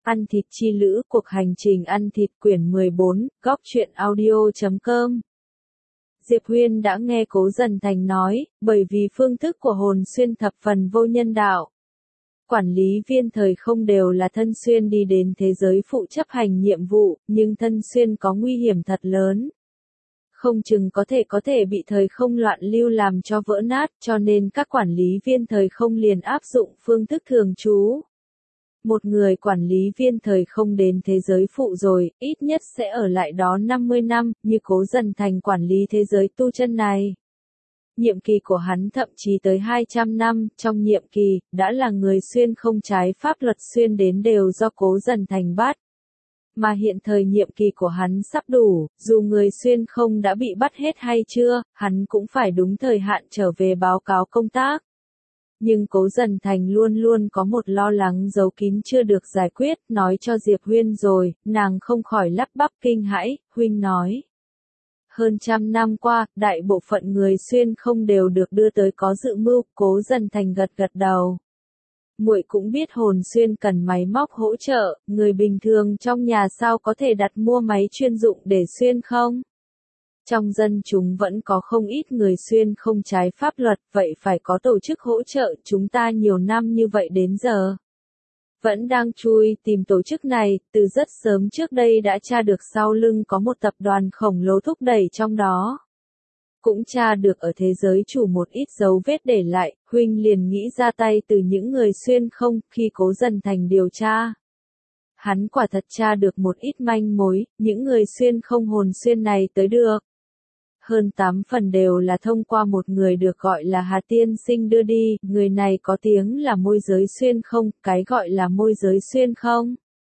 Ăn thịt chi lữ, cuộc hành trình ăn thịt quyển 14, góc truyện audio.com. Diệp Huyên đã nghe Cố Dần Thành nói, bởi vì phương thức của Hồn Xuyên thập phần vô nhân đạo. Quản lý viên thời không đều là Thân Xuyên đi đến thế giới phụ chấp hành nhiệm vụ, nhưng Thân Xuyên có nguy hiểm thật lớn. Không chừng có thể bị thời không loạn lưu làm cho vỡ nát, cho nên các quản lý viên thời không liền áp dụng phương thức thường trú. Một người quản lý viên thời không đến thế giới phụ rồi, ít nhất sẽ ở lại đó 50 năm, như Cố Dần Thành quản lý thế giới tu chân này. Nhiệm kỳ của hắn thậm chí tới 200 năm, trong nhiệm kỳ, đã là người xuyên không trái pháp luật xuyên đến đều do Cố Dần Thành bắt. Mà hiện thời nhiệm kỳ của hắn sắp đủ, dù người xuyên không đã bị bắt hết hay chưa, hắn cũng phải đúng thời hạn trở về báo cáo công tác. Nhưng Cố Dần Thành luôn luôn có một lo lắng giấu kín chưa được giải quyết, nói cho Diệp Huyên rồi, nàng không khỏi lắp bắp kinh hãi, huynh nói. Hơn 100 năm qua, đại bộ phận người xuyên không đều được đưa tới có dự mưu, Cố Dần Thành gật gật đầu. Muội cũng biết Hồn Xuyên cần máy móc hỗ trợ, người bình thường trong nhà sao có thể đặt mua máy chuyên dụng để xuyên không? Trong dân chúng vẫn có không ít người xuyên không trái pháp luật, vậy phải có tổ chức hỗ trợ, chúng ta nhiều năm như vậy đến giờ. Vẫn đang chui tìm tổ chức này, từ rất sớm trước đây đã tra được sau lưng có một tập đoàn khổng lồ thúc đẩy trong đó. Cũng tra được ở thế giới chủ một ít dấu vết để lại, huynh liền nghĩ ra tay từ những người xuyên không, khi Cố Dần Thành điều tra. Hắn quả thật tra được một ít manh mối, những người xuyên không hồn xuyên này tới được. Hơn 8 phần đều là thông qua một người được gọi là Hà Tiên Sinh đưa đi, người này có tiếng là môi giới xuyên không, cái gọi là môi giới xuyên không.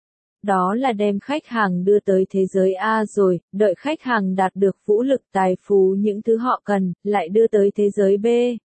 Đó là đem khách hàng đưa tới thế giới A rồi, đợi khách hàng đạt được vũ lực tài phú những thứ họ cần, lại đưa tới thế giới B.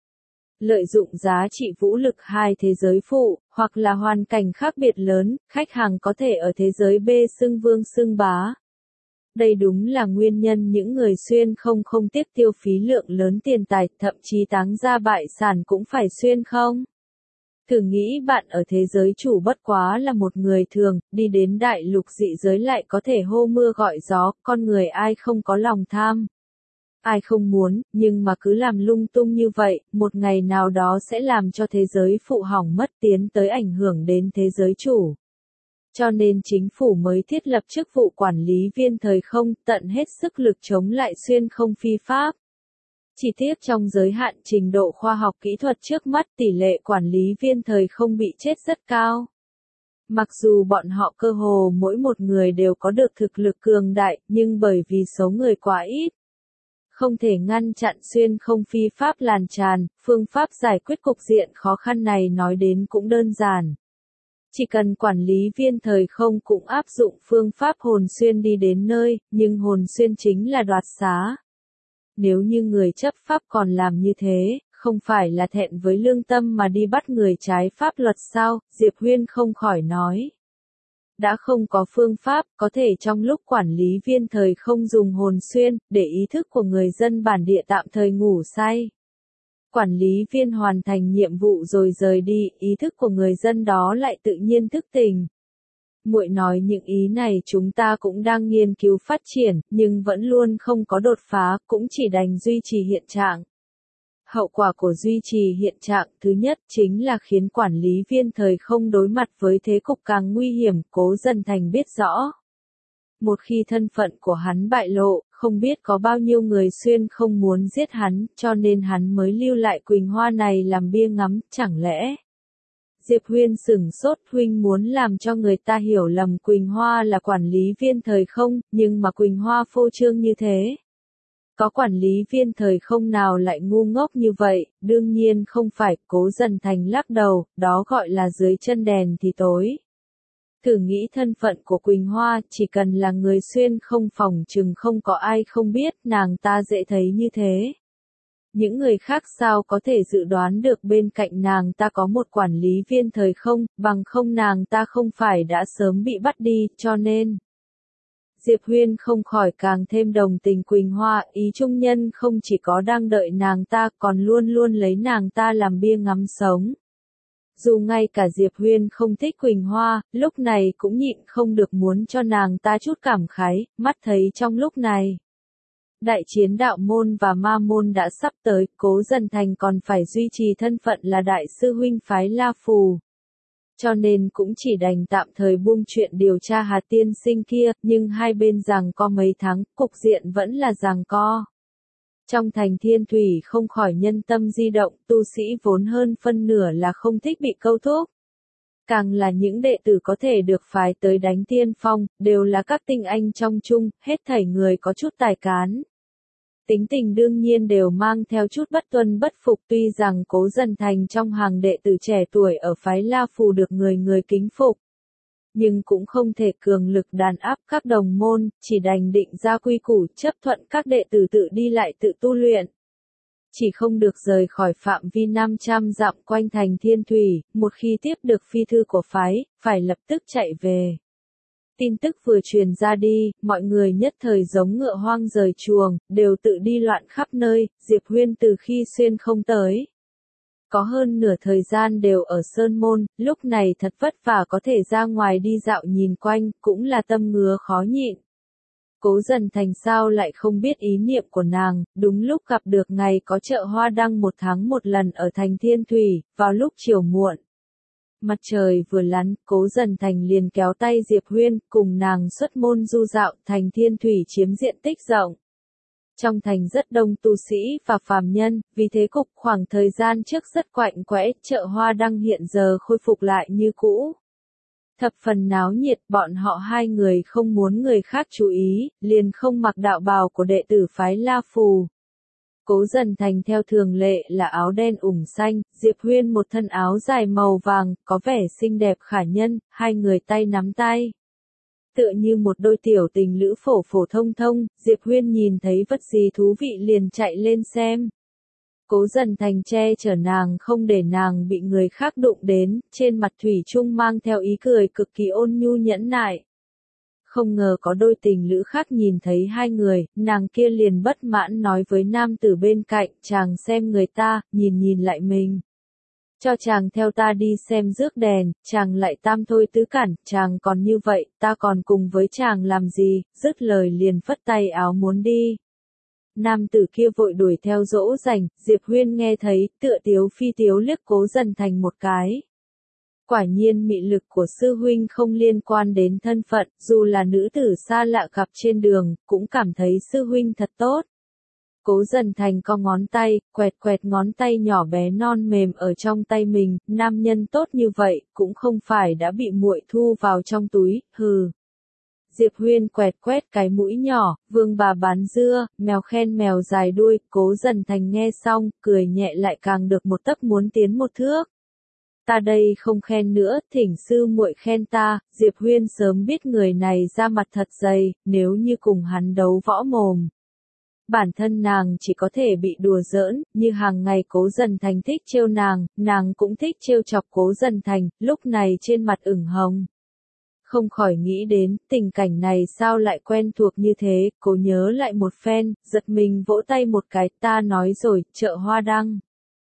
Lợi dụng giá trị vũ lực hai thế giới phụ, hoặc là hoàn cảnh khác biệt lớn, khách hàng có thể ở thế giới B xưng vương xưng bá. Đây đúng là nguyên nhân những người xuyên không tiếc tiêu phí lượng lớn tiền tài, thậm chí táng ra bại sản cũng phải xuyên không. Thử nghĩ bạn ở thế giới chủ bất quá là một người thường, đi đến đại lục dị giới lại có thể hô mưa gọi gió, con người ai không có lòng tham. Ai không muốn, nhưng mà cứ làm lung tung như vậy, một ngày nào đó sẽ làm cho thế giới phụ hỏng mất tiến tới ảnh hưởng đến thế giới chủ. Cho nên chính phủ mới thiết lập chức vụ quản lý viên thời không, tận hết sức lực chống lại xuyên không phi pháp. Chỉ tiếc trong giới hạn trình độ khoa học kỹ thuật trước mắt tỷ lệ quản lý viên thời không bị chết rất cao. Mặc dù bọn họ cơ hồ mỗi một người đều có được thực lực cường đại, nhưng bởi vì số người quá ít, không thể ngăn chặn xuyên không phi pháp lan tràn, phương pháp giải quyết cục diện khó khăn này nói đến cũng đơn giản. Chỉ cần quản lý viên thời không cũng áp dụng phương pháp hồn xuyên đi đến nơi, nhưng hồn xuyên chính là đoạt xá. Nếu như người chấp pháp còn làm như thế, không phải là thẹn với lương tâm mà đi bắt người trái pháp luật sao, Diệp Huyên không khỏi nói. Đã không có phương pháp, có thể trong lúc quản lý viên thời không dùng hồn xuyên, để ý thức của người dân bản địa tạm thời ngủ say. Quản lý viên hoàn thành nhiệm vụ rồi rời đi, ý thức của người dân đó lại tự nhiên thức tỉnh. Muội nói những ý này chúng ta cũng đang nghiên cứu phát triển, nhưng vẫn luôn không có đột phá, cũng chỉ đành duy trì hiện trạng. Hậu quả của duy trì hiện trạng thứ nhất chính là khiến quản lý viên thời không đối mặt với thế cục càng nguy hiểm, Cố Dần Thành biết rõ. Một khi thân phận của hắn bại lộ, không biết có bao nhiêu người xuyên không muốn giết hắn, cho nên hắn mới lưu lại Quỳnh Hoa này làm bia ngắm, chẳng lẽ. Diệp Huyên sửng sốt, huynh muốn làm cho người ta hiểu lầm Quỳnh Hoa là quản lý viên thời không, nhưng mà Quỳnh Hoa phô trương như thế. Có quản lý viên thời không nào lại ngu ngốc như vậy, đương nhiên không phải, Cố Dần Thành lắc đầu, đó gọi là dưới chân đèn thì tối. Thử nghĩ thân phận của Quỳnh Hoa, chỉ cần là người xuyên không phòng chừng không có ai không biết, nàng ta dễ thấy như thế. Những người khác sao có thể dự đoán được bên cạnh nàng ta có một quản lý viên thời không, bằng không nàng ta không phải đã sớm bị bắt đi, cho nên. Diệp Huyên không khỏi càng thêm đồng tình Quỳnh Hoa, ý trung nhân không chỉ có đang đợi nàng ta còn luôn luôn lấy nàng ta làm bia ngắm sống. Dù ngay cả Diệp Huyên không thích Quỳnh Hoa, lúc này cũng nhịn không được muốn cho nàng ta chút cảm khái, mắt thấy trong lúc này. Đại chiến đạo môn và ma môn đã sắp tới, Cố Dần Thành còn phải duy trì thân phận là đại sư huynh phái La Phù. Cho nên cũng chỉ đành tạm thời buông chuyện điều tra Hà tiên sinh kia, nhưng hai bên giằng co mấy tháng, cục diện vẫn là giằng co. Trong thành Thiên Thủy không khỏi nhân tâm di động, tu sĩ vốn hơn phân nửa là không thích bị câu thúc. Càng là những đệ tử có thể được phái tới đánh tiên phong, đều là các tinh anh trong chung, hết thảy người có chút tài cán. Tính tình đương nhiên đều mang theo chút bất tuân bất phục, tuy rằng Cố Dần Thành trong hàng đệ tử trẻ tuổi ở phái La Phù được người người kính phục. Nhưng cũng không thể cường lực đàn áp các đồng môn, chỉ đành định ra quy củ chấp thuận các đệ tử tự đi lại tự tu luyện. Chỉ không được rời khỏi phạm vi 500 dặm quanh thành Thiên Thủy, một khi tiếp được phi thư của phái, phải lập tức chạy về. Tin tức vừa truyền ra đi, mọi người nhất thời giống ngựa hoang rời chuồng, đều tự đi loạn khắp nơi, Diệp Huyên từ khi xuyên không tới. Có hơn nửa thời gian đều ở Sơn Môn, lúc này thật vất vả có thể ra ngoài đi dạo nhìn quanh, cũng là tâm ngứa khó nhịn. Cố Dần Thành sao lại không biết ý niệm của nàng, đúng lúc gặp được ngày có chợ hoa đăng 1 tháng 1 lần ở thành Thiên Thủy, vào lúc chiều muộn. Mặt trời vừa lặn, Cố Dần Thành liền kéo tay Diệp Huyên, cùng nàng xuất môn du dạo, thành Thiên Thủy chiếm diện tích rộng. Trong thành rất đông tu sĩ và phàm nhân, vì thế cục khoảng thời gian trước rất quạnh quẽ, chợ hoa đăng hiện giờ khôi phục lại như cũ. Thập phần náo nhiệt, bọn họ hai người không muốn người khác chú ý, liền không mặc đạo bào của đệ tử phái La Phù. Cố Dần Thành theo thường lệ là áo đen ủng xanh, Diệp Huyên một thân áo dài màu vàng, có vẻ xinh đẹp khả nhân, hai người tay nắm tay. Tựa như một đôi tiểu tình lữ phổ phổ thông thông, Diệp Huyên nhìn thấy vật gì thú vị liền chạy lên xem. Cố Dần Thành che chở nàng không để nàng bị người khác đụng đến, trên mặt thủy chung mang theo ý cười cực kỳ ôn nhu nhẫn nại. Không ngờ có đôi tình lữ khác nhìn thấy hai người, nàng kia liền bất mãn nói với nam tử bên cạnh, chàng xem người ta, nhìn lại mình. Cho chàng theo ta đi xem rước đèn, chàng lại tam thôi tứ cản, chàng còn như vậy, ta còn cùng với chàng làm gì, dứt lời liền phất tay áo muốn đi. Nam tử kia vội đuổi theo dỗ dành, Diệp Huyên nghe thấy, tựa tiếu phi tiếu liếc Cố Dần Thành một cái. Quả nhiên mị lực của sư huynh không liên quan đến thân phận, dù là nữ tử xa lạ gặp trên đường, cũng cảm thấy sư huynh thật tốt. Cố Dần Thành co ngón tay, quẹt ngón tay nhỏ bé non mềm ở trong tay mình, nam nhân tốt như vậy, cũng không phải đã bị muội thu vào trong túi, hừ. Diệp Huyên quét cái mũi nhỏ, vương bà bán dưa, mèo khen mèo dài đuôi, Cố Dần Thành nghe xong, cười nhẹ lại càng được một tấc muốn tiến một thước. Ta đây không khen nữa, thỉnh sư muội khen ta, Diệp Huyên sớm biết người này ra mặt thật dày, nếu như cùng hắn đấu võ mồm. Bản thân nàng chỉ có thể bị đùa giỡn, như hàng ngày Cố Dần Thành thích trêu nàng cũng thích trêu chọc Cố Dần Thành, lúc này trên mặt ửng hồng. Không khỏi nghĩ đến, tình cảnh này sao lại quen thuộc như thế, cố nhớ lại một phen, giật mình vỗ tay một cái, ta nói rồi, chợ hoa đăng.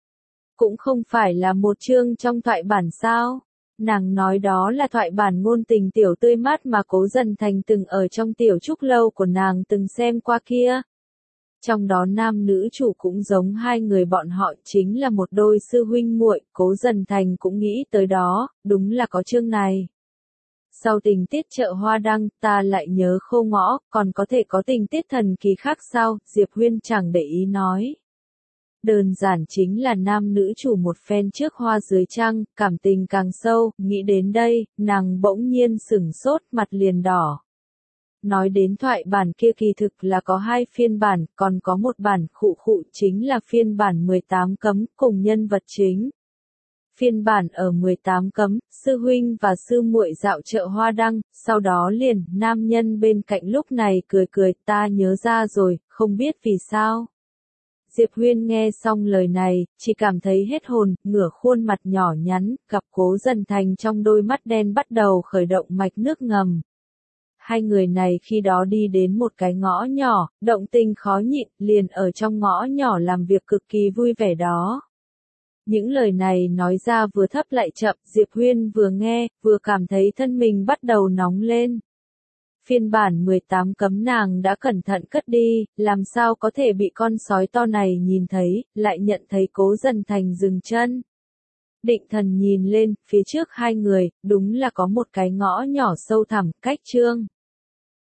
Cũng không phải là một chương trong thoại bản sao. Nàng nói đó là thoại bản ngôn tình tiểu tươi mát mà Cố Dần Thành từng ở trong tiểu trúc lâu của nàng từng xem qua kia. Trong đó nam nữ chủ cũng giống hai người bọn họ, chính là một đôi sư huynh muội, Cố Dần Thành cũng nghĩ tới đó, đúng là có chương này. Sau tình tiết chợ hoa đăng, ta lại nhớ khô ngõ, còn có thể có tình tiết thần kỳ khác sao, Diệp Huyên chẳng để ý nói. Đơn giản chính là nam nữ chủ một phen trước hoa dưới trăng, cảm tình càng sâu, nghĩ đến đây, nàng bỗng nhiên sửng sốt, mặt liền đỏ. Nói đến thoại bản kia kỳ thực là có 2 phiên bản, còn có một bản khụ chính là phiên bản 18 cấm, cùng nhân vật chính. Phiên bản ở 18 cấm, sư huynh và sư muội dạo chợ hoa đăng, sau đó liền, nam nhân bên cạnh lúc này cười, ta nhớ ra rồi, không biết vì sao. Diệp Huyên nghe xong lời này, chỉ cảm thấy hết hồn, ngửa khuôn mặt nhỏ nhắn, gặp Cố Dần Thành trong đôi mắt đen bắt đầu khởi động mạch nước ngầm. Hai người này khi đó đi đến một cái ngõ nhỏ, động tình khó nhịn, liền ở trong ngõ nhỏ làm việc cực kỳ vui vẻ đó. Những lời này nói ra vừa thấp lại chậm, Diệp Huyên vừa nghe, vừa cảm thấy thân mình bắt đầu nóng lên. Phiên bản 18 cấm nàng đã cẩn thận cất đi, làm sao có thể bị con sói to này nhìn thấy, lại nhận thấy Cố Dần Thành dừng chân. Định Thần nhìn lên, phía trước hai người, đúng là có một cái ngõ nhỏ sâu thẳm, cách Trương